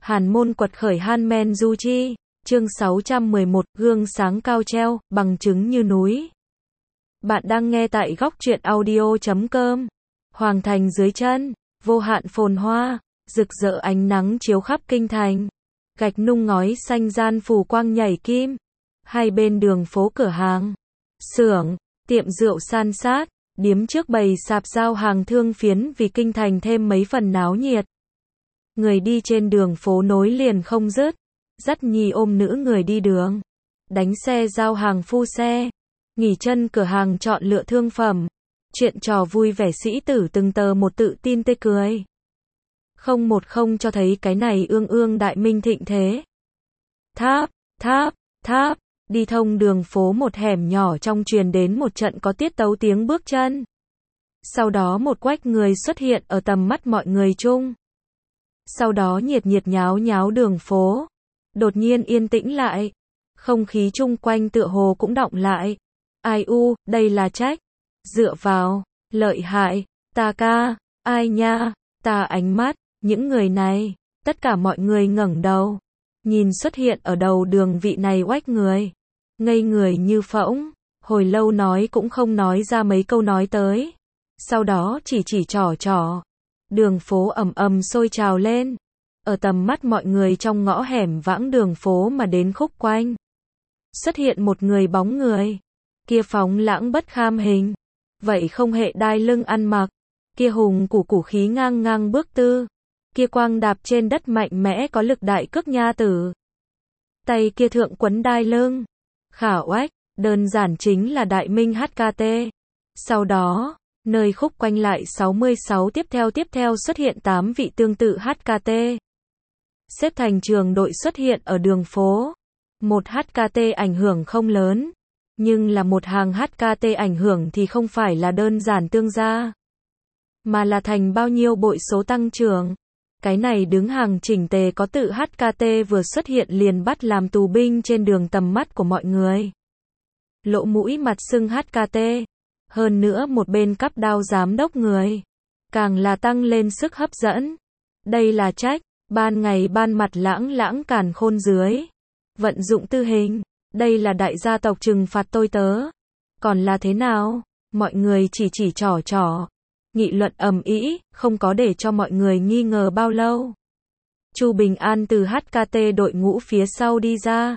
Hàn môn quật khởi Han Du Chi, chương 611, gương sáng cao treo, bằng chứng như núi. Bạn đang nghe tại góc truyện audio.com. Hoàng thành dưới chân, vô hạn phồn hoa, rực rỡ ánh nắng chiếu khắp kinh thành. Gạch nung ngói xanh gian phủ quang nhảy kim. Hai bên đường phố cửa hàng, xưởng, tiệm rượu san sát, điếm trước bày sạp giao hàng thương phiến vì kinh thành thêm mấy phần náo nhiệt. Người đi trên đường phố nối liền không dứt, dắt nhì ôm nữ người đi đường, đánh xe giao hàng phu xe, nghỉ chân cửa hàng chọn lựa thương phẩm, chuyện trò vui vẻ sĩ tử từng tờ một tự tin tươi cười. Không cho thấy cái này ương ương đại minh thịnh thế. Tháp, tháp, tháp, đi thông đường phố một hẻm nhỏ trong truyền đến một trận có tiết tấu tiếng bước chân. Sau đó một quách người xuất hiện ở tầm mắt mọi người chung. Sau đó nhiệt nháo nháo đường phố, đột nhiên yên tĩnh lại, không khí chung quanh tựa hồ cũng đọng lại. Ai u, đây là Trách, dựa vào, lợi hại, ta ca, ai nha, ta ánh mắt, những người này, tất cả mọi người ngẩng đầu, nhìn xuất hiện ở đầu đường vị này quách người, ngây người như phỗng, hồi lâu nói cũng không nói ra mấy câu nói tới, sau đó chỉ trỏ. Đường phố ầm sôi trào lên, ở tầm mắt mọi người trong ngõ hẻm vãng đường phố mà đến khúc quanh. Xuất hiện một người bóng người, kia phóng lãng bất kham hình, vậy không hệ đai lưng ăn mặc, kia hùng củ khí ngang bước tư, kia quang đạp trên đất mạnh mẽ có lực đại cước nha tử. Tay kia thượng quấn đai lưng, khả oách, đơn giản chính là đại minh HKT. Sau đó, nơi khúc quanh lại 66 tiếp theo xuất hiện 8 vị tương tự HKT. Xếp thành trường đội xuất hiện ở đường phố. Một HKT ảnh hưởng không lớn, nhưng là một hàng HKT ảnh hưởng thì không phải là đơn giản tương gia, mà là thành bao nhiêu bội số tăng trưởng. Cái này đứng hàng chỉnh tề có tự HKT vừa xuất hiện liền bắt làm tù binh trên đường tầm mắt của mọi người. Lỗ mũi mặt sưng HKT. Hơn nữa một bên cắp đao giám đốc người, càng là tăng lên sức hấp dẫn. Đây là Trách, ban ngày ban mặt lãng càn khôn dưới. Vận dụng tư hình, đây là đại gia tộc trừng phạt tôi tớ. Còn là thế nào? Mọi người chỉ trỏ. Nghị luận ầm ĩ, không có để cho mọi người nghi ngờ bao lâu. Chu Bình An từ HKT đội ngũ phía sau đi ra.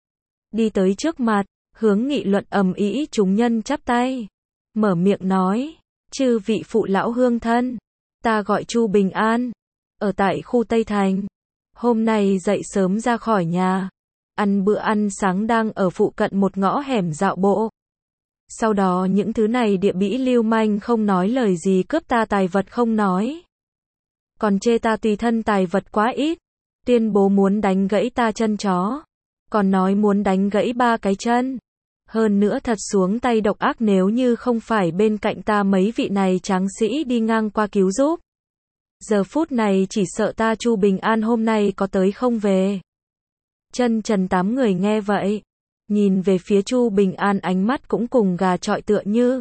Đi tới trước mặt, hướng nghị luận ầm ĩ chúng nhân chắp tay. Mở miệng nói, chư vị phụ lão hương thân, ta gọi Chu Bình An, ở tại khu Tây Thành. Hôm nay dậy sớm ra khỏi nhà, ăn bữa ăn sáng đang ở phụ cận một ngõ hẻm dạo bộ. Sau đó những thứ này địa bĩ lưu manh không nói lời gì cướp ta tài vật không nói, còn chê ta tùy thân tài vật quá ít, tuyên bố muốn đánh gãy ta chân chó, còn nói muốn đánh gãy 3 cái chân. Hơn nữa thật xuống tay độc ác nếu như không phải bên cạnh ta mấy vị này tráng sĩ đi ngang qua cứu giúp. Giờ phút này chỉ sợ ta Chu Bình An hôm nay có tới không về. Chân trần 8 người nghe vậy, nhìn về phía Chu Bình An ánh mắt cũng cùng gà chọi tựa như.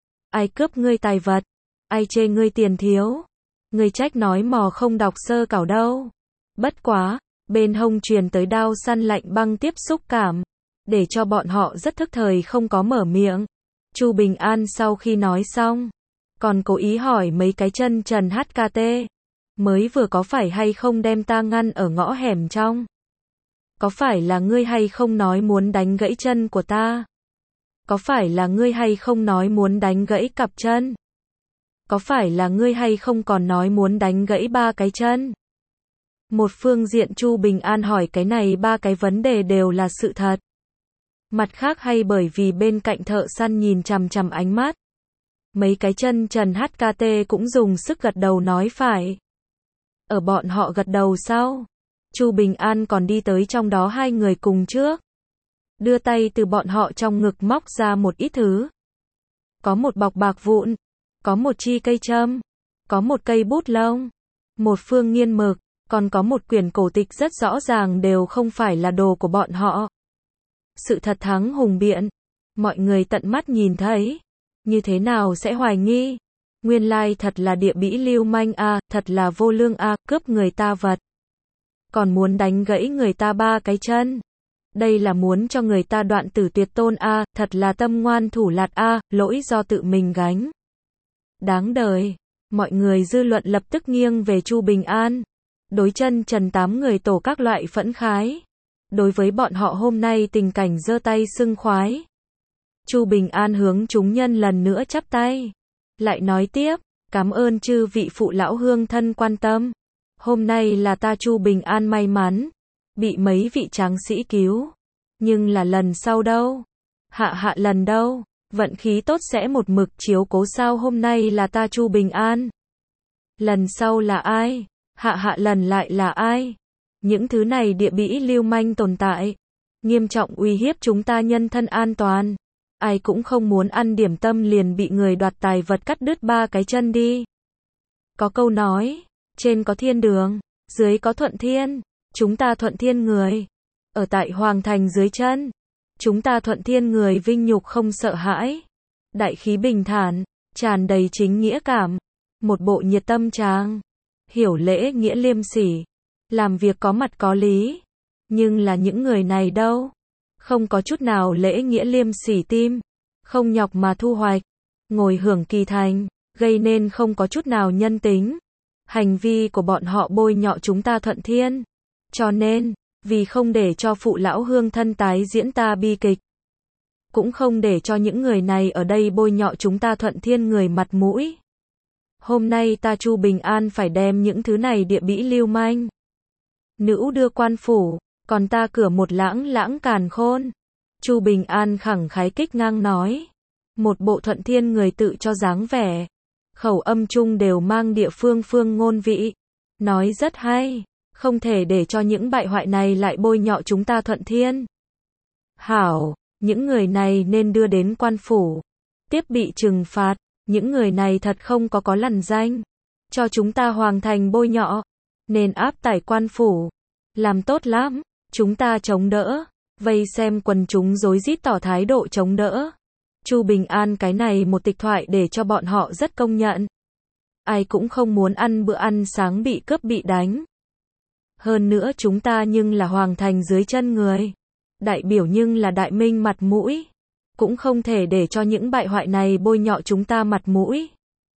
Ai cướp ngươi tài vật? Ai chê ngươi tiền thiếu? Ngươi Trách nói mò không đọc sơ cảo đâu. Bất quá, bên hông truyền tới đao săn lạnh băng tiếp xúc cảm, để cho bọn họ rất thức thời không có mở miệng. Chu Bình An sau khi nói xong, còn cố ý hỏi mấy cái chân trần HKT, mới vừa có phải hay không đem ta ngăn ở ngõ hẻm trong? Có phải là ngươi hay không nói muốn đánh gãy chân của ta? Có phải là ngươi hay không nói muốn đánh gãy cặp chân? Có phải là ngươi hay không còn nói muốn đánh gãy 3 cái chân? Một phương diện Chu Bình An hỏi cái này 3 cái vấn đề đều là sự thật. Mặt khác hay bởi vì bên cạnh thợ săn nhìn chằm ánh mắt. Mấy cái chân trần HKT cũng dùng sức gật đầu nói phải. Ở bọn họ gật đầu sau, Chu Bình An còn đi tới trong đó 2 người cùng trước. Đưa tay từ bọn họ trong ngực móc ra một ít thứ. Có một bọc bạc vụn, có một chi cây châm, có một cây bút lông, một phương nghiên mực, còn có một quyển cổ tịch rất rõ ràng đều không phải là đồ của bọn họ. Sự thật thắng hùng biện, mọi người tận mắt nhìn thấy, như thế nào sẽ hoài nghi? Nguyên lai thật là địa bĩ lưu manh a, thật là vô lương a, cướp người ta vật. còn muốn đánh gãy người ta 3 cái chân. Đây là muốn cho người ta đoạn tử tuyệt tôn a, thật là tâm ngoan thủ lạt a, lỗi do tự mình gánh. Đáng đời. Mọi người dư luận lập tức nghiêng về Chu Bình An. Đối chân trần 8 người tổ các loại phẫn khái. Đối với bọn họ hôm nay tình cảnh giơ tay sưng khoái. Chu Bình An hướng chúng nhân lần nữa chắp tay. Lại nói tiếp, cảm ơn chư vị phụ lão hương thân quan tâm. Hôm nay là ta Chu Bình An may mắn, bị mấy vị tráng sĩ cứu. Nhưng là lần sau đâu? Hạ lần đâu? Vận khí tốt sẽ một mực chiếu cố sao hôm nay là ta Chu Bình An. Lần sau là ai? Hạ lần lại là ai? Những thứ này địa bĩ lưu manh tồn tại. Nghiêm trọng uy hiếp chúng ta nhân thân an toàn. Ai cũng không muốn ăn điểm tâm liền bị người đoạt tài vật cắt đứt 3 cái chân đi. Có câu nói, trên có thiên đường, dưới có thuận thiên. Chúng ta thuận thiên người. Ở tại Hoàng Thành dưới chân. Chúng ta thuận thiên người vinh nhục không sợ hãi. Đại khí bình thản, tràn đầy chính nghĩa cảm. Một bộ nhiệt tâm tráng. Hiểu lễ nghĩa liêm sỉ. Làm việc có mặt có lý. Nhưng là những người này đâu? Không có chút nào lễ nghĩa liêm sỉ tim. Không nhọc mà thu hoạch. Ngồi hưởng kỳ thành. Gây nên không có chút nào nhân tính. Hành vi của bọn họ bôi nhọ chúng ta thuận thiên. Cho nên, vì không để cho phụ lão hương thân tái diễn ta bi kịch. Cũng không để cho những người này ở đây bôi nhọ chúng ta thuận thiên người mặt mũi. Hôm nay ta Chu Bình An phải đem những thứ này địa bĩ lưu manh. Nữ đưa quan phủ, còn ta cửa một lãng càn khôn. Chu Bình An khẳng khái kích ngang nói. Một bộ thuận thiên người tự cho dáng vẻ. Khẩu âm chung đều mang địa phương ngôn vị. Nói rất hay. Không thể để cho những bại hoại này lại bôi nhọ chúng ta thuận thiên. Hảo, những người này nên đưa đến quan phủ. Tiếp bị trừng phạt, những người này thật không có lằn danh. Cho chúng ta Hoàng Thành bôi nhọ. Nên áp tải quan phủ. Làm tốt lắm, chúng ta chống đỡ. Vây xem quần chúng rối rít tỏ thái độ chống đỡ. Chu Bình An cái này một tịch thoại để cho bọn họ rất công nhận. Ai cũng không muốn ăn bữa ăn sáng bị cướp bị đánh. Hơn nữa chúng ta nhưng là Hoàng Thành dưới chân người. Đại biểu nhưng là đại minh mặt mũi. Cũng không thể để cho những bại hoại này bôi nhọ chúng ta mặt mũi.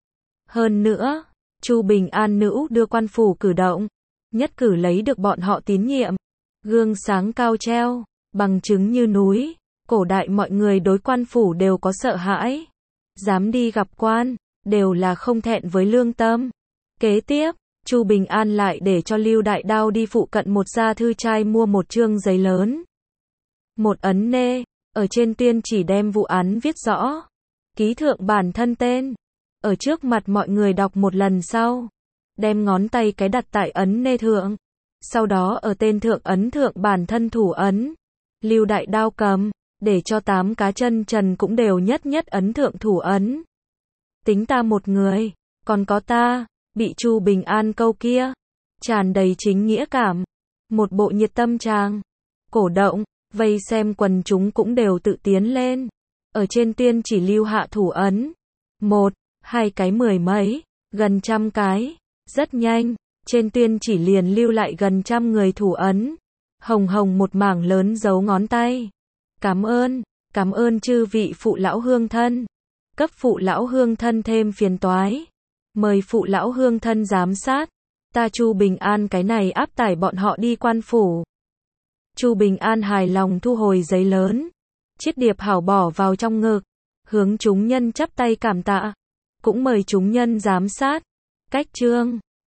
Hơn nữa, Chu Bình An nữ đưa quan phủ cử động. Nhất cử lấy được bọn họ tín nhiệm. Gương sáng cao treo, bằng chứng như núi. Cổ đại mọi người đối quan phủ đều có sợ hãi. Dám đi gặp quan, đều là không thẹn với lương tâm. Kế tiếp, Chu Bình An lại để cho Lưu Đại Đao đi phụ cận một gia thư trai mua một chương giấy lớn. Một ấn nê, ở trên tuyên chỉ đem vụ án viết rõ. Ký thượng bản thân tên. Ở trước mặt mọi người đọc một lần sau. Đem ngón tay cái đặt tại ấn nê thượng. Sau đó ở tên thượng ấn thượng bản thân thủ ấn. Lưu Đại Đao cầm, để cho 8 cá chân trần cũng đều nhất ấn thượng thủ ấn. Tính ta một người, còn có ta. Bị Chu Bình An câu kia, tràn đầy chính nghĩa cảm, một bộ nhiệt tâm tràng, cổ động, vây xem quần chúng cũng đều tự tiến lên, ở trên tuyên chỉ lưu hạ thủ ấn, 1, 2 cái 10 mấy, gần 100 cái, rất nhanh, trên tuyên chỉ liền lưu lại gần 100 người thủ ấn, hồng một mảng lớn dấu ngón tay, cảm ơn chư vị phụ lão hương thân, cấp phụ lão hương thân thêm phiền toái. Mời phụ lão hương thân giám sát. Ta Chu Bình An cái này áp tải bọn họ đi quan phủ. Chu Bình An hài lòng thu hồi giấy lớn. Chiết điệp hảo bỏ vào trong ngực. Hướng chúng nhân chắp tay cảm tạ. Cũng mời chúng nhân giám sát. Cách chương